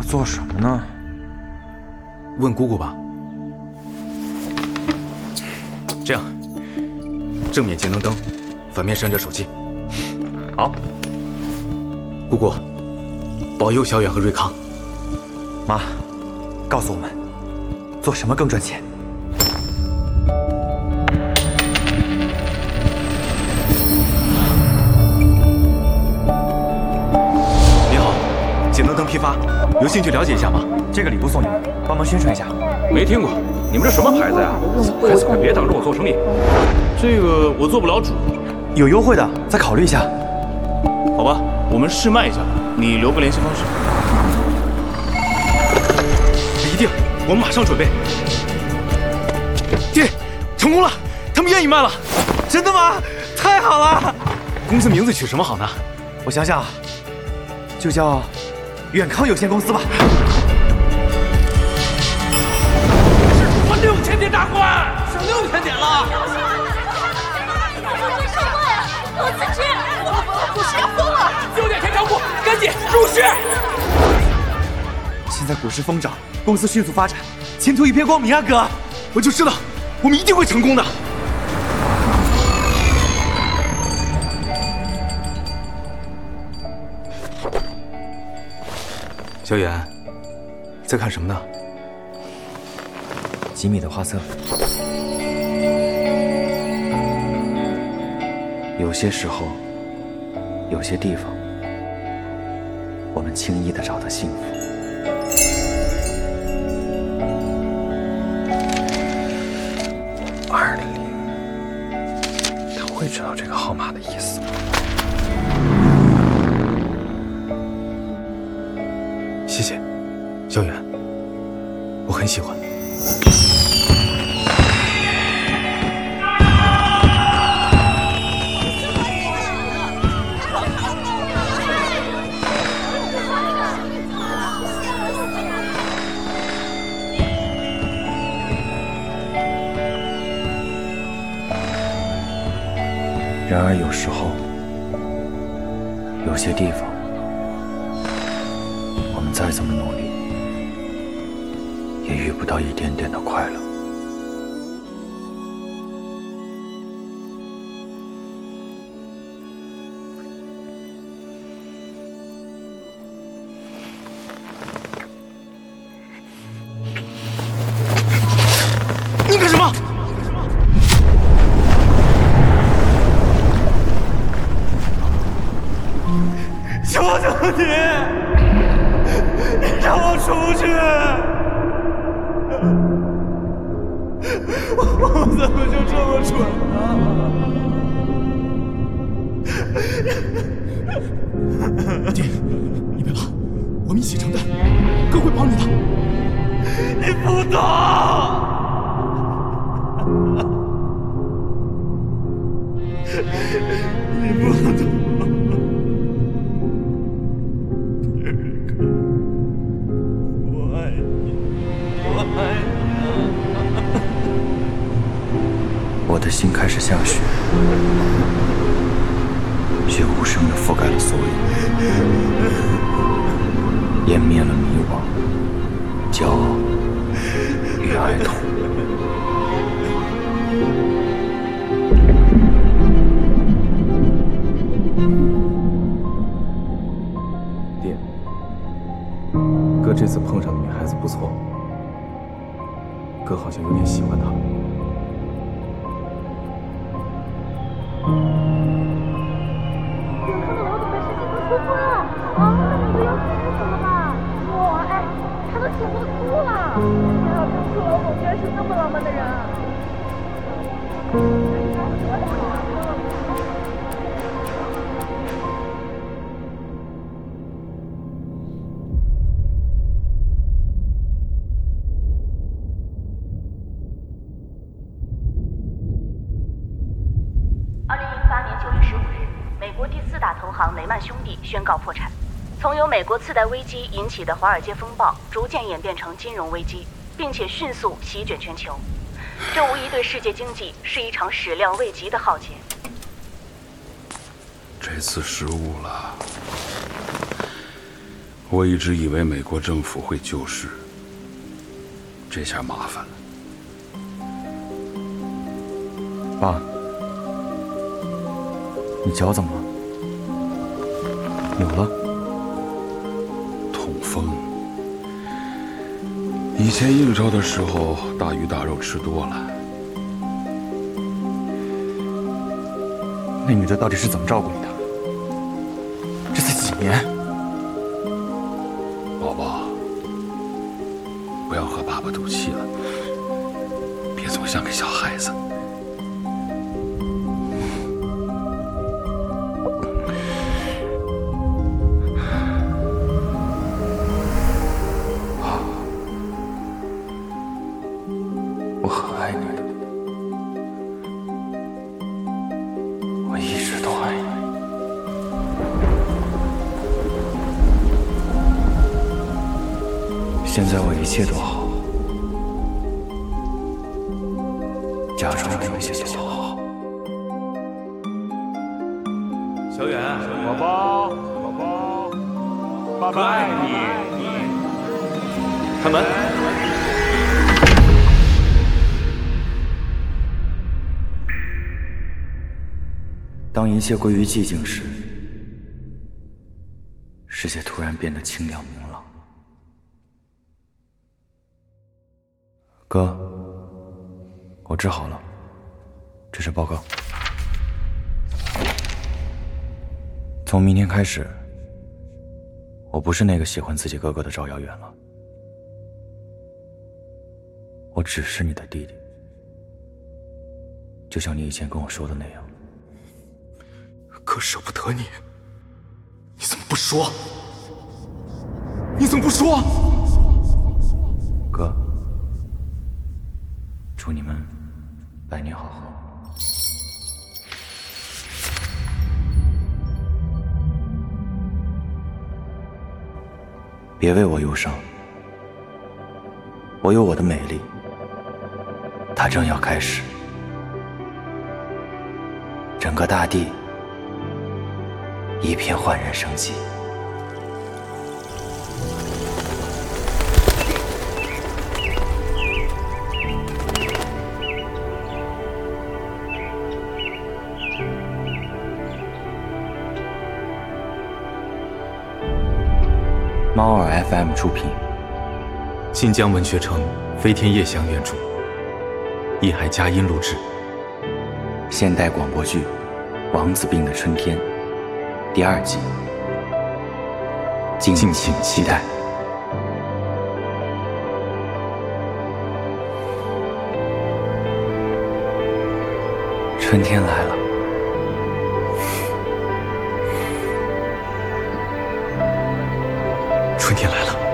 做什么呢？ 问姑姑吧。这样，正面节能灯，反面闪着手机。 好。 姑姑，保佑小远和瑞康。 妈，告诉我们，做什么更赚钱？ 你好，节能灯批发，有兴趣了解一下吗？ 这个礼物送你们，帮忙宣传一下。 没听过，你们这什么牌子呀？孩子可别挡着我做生意。 这个我做不了主， 有优惠的，再考虑一下。 好吧，我们试卖一下，你留个联系方式。 一定，我们马上准备。爹，成功了，他们愿意卖了。 真的吗？太好了！ 公司名字取什么好呢？ 我想想，就叫远康有限公司吧。 我6000点大关，剩6000点了。 我辞职，我是要疯了 9点开账户，赶紧入市。 现在股市疯涨，公司迅速发展，前途一片光明啊，哥！ 我就知道，我们一定会成功的。小远，在看什么呢？ 几米的画册。有些时候，有些地方，我们轻易地找到幸福。20，他会知道这个号码的意思吗？ 谢谢，小远，我很喜欢。 然而有时候，有些地方，我们再怎么努力，也遇不到一点点的快乐。 你干什么？ 求求你，你让我出去！我怎么就这么蠢爹，你别怕，我们一起承担，哥会帮你的。 你不懂，你不懂。我的心开始下雪，雪无声地覆盖了所有，湮灭了迷惘、骄傲与哀痛。 爹，哥这次碰上的女孩子不错，哥好像有点喜欢她。 远康的老总的事情都说破了啊！那你不要说什么吧？他都请我哭了。没有听说老总居然是那么浪漫的人。 2008年9月15日，美国第4大投行雷曼兄弟宣告破产。从由美国次贷危机引起的华尔街风暴，逐渐演变成金融危机，并且迅速席卷全球。这无疑对世界经济是一场始料未及的浩劫。 这次失误了， 我一直以为美国政府会救市，这下麻烦了。 爸，你脚怎么了？扭了？ 痛风。以前应酬的时候，大鱼大肉吃多了。 那女的到底是怎么照顾你的？这才几年？ 宝宝，不要和爸爸赌气了，别总像个小孩子。 我很爱你的，我一直都爱你。现在我一切都好，假装有一些不好。 小远，宝宝，宝宝，爸爸爱你。开门。 当一切归于寂静时，世界突然变得清亮明朗。哥，我治好了，这是报告。从明天开始，我不是那个喜欢自己哥哥的赵耀远了，我只是你的弟弟，就像你以前跟我说的那样。 哥舍不得你，你怎么不说？你怎么不说？ 哥，祝你们百年好合。别为我忧伤，我有我的美丽，它正要开始。整个大地一片焕然生机。猫耳 FM 出品， 新疆文学城飞天夜翔原著，一海佳音录制， 现代广播剧《王子病的春天》第2季，敬请期待。春天来了。 春天来了。